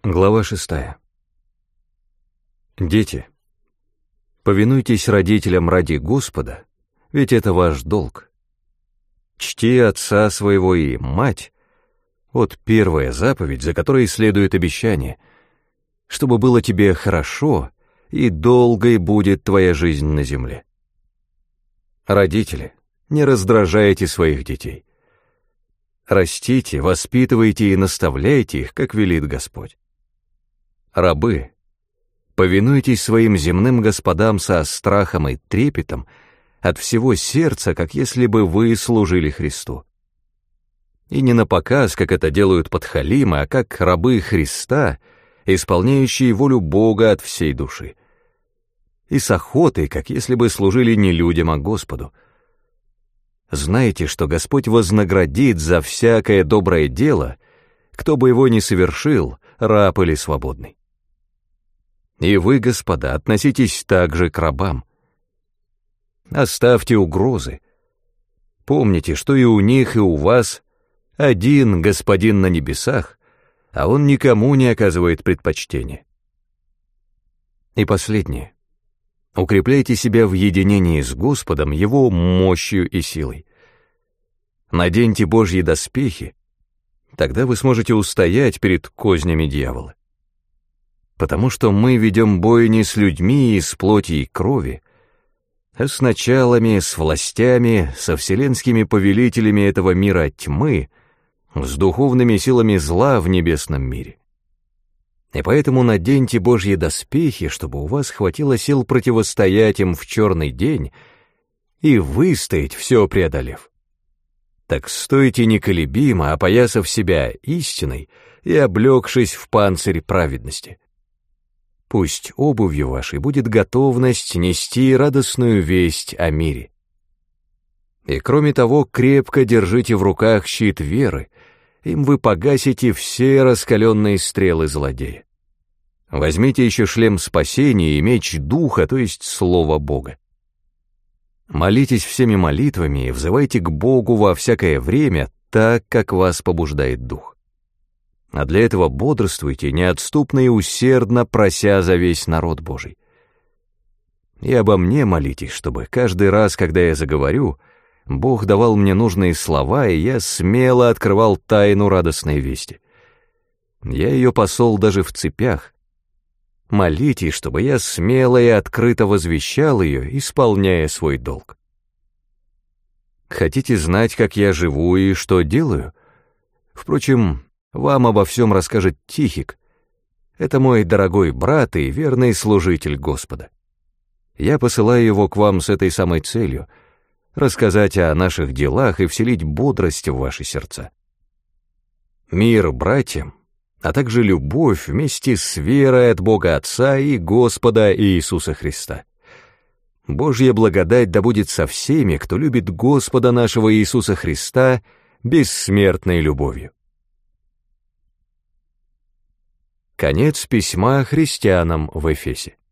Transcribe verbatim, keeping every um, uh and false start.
Глава шестая. Дети, повинуйтесь родителям ради Господа, ведь это ваш долг. Чти отца своего и мать, вот первая заповедь, за которой следует обещание, чтобы было тебе хорошо, и долгой будет твоя жизнь на земле. Родители, не раздражайте своих детей. Растите, воспитывайте и наставляйте их, как велит Господь. Рабы, повинуйтесь своим земным господам со страхом и трепетом от всего сердца, как если бы вы служили Христу. И не напоказ, как это делают подхалимы, а как рабы Христа, исполняющие волю Бога от всей души. И с охотой, как если бы служили не людям, а Господу. Знайте, что Господь вознаградит за всякое доброе дело, кто бы его ни совершил, раб или свободный. И вы, господа, относитесь также к рабам. Оставьте угрозы. Помните, что и у них, и у вас один Господин на небесах, а Он никому не оказывает предпочтения. И последнее. Укрепляйте себя в единении с Господом, Его мощью и силой. Наденьте Божьи доспехи, тогда вы сможете устоять перед кознями дьявола. Потому что мы ведем бой не с людьми из плоти и крови, а с началами, с властями, со вселенскими повелителями этого мира тьмы, с духовными силами зла в небесном мире. И поэтому наденьте Божьи доспехи, чтобы у вас хватило сил противостоять им в черный день и выстоять, все преодолев. Так стойте неколебимо, опоясав себя истиной и облегшись в панцирь праведности. Пусть обувью вашей будет готовность нести радостную весть о мире. И кроме того, крепко держите в руках щит веры, им вы погасите все раскаленные стрелы злодея. Возьмите еще шлем спасения и меч духа, то есть слово Бога. Молитесь всеми молитвами и взывайте к Богу во всякое время, так, как вас побуждает дух. А для этого бодрствуйте, неотступно и усердно прося за весь народ Божий. И обо мне молитесь, чтобы каждый раз, когда я заговорю, Бог давал мне нужные слова, и я смело открывал тайну радостной вести. Я ее посол даже в цепях. Молитесь, чтобы я смело и открыто возвещал ее, исполняя свой долг. Хотите знать, как я живу и что делаю? Впрочем, вам обо всем расскажет Тихик. Это мой дорогой брат и верный служитель Господа. Я посылаю его к вам с этой самой целью — рассказать о наших делах и вселить бодрость в ваши сердца. Мир братьям, а также любовь вместе с верой от Бога Отца и Господа Иисуса Христа. Божья благодать да будет со всеми, кто любит Господа нашего Иисуса Христа бессмертной любовью. Конец письма христианам в Эфесе.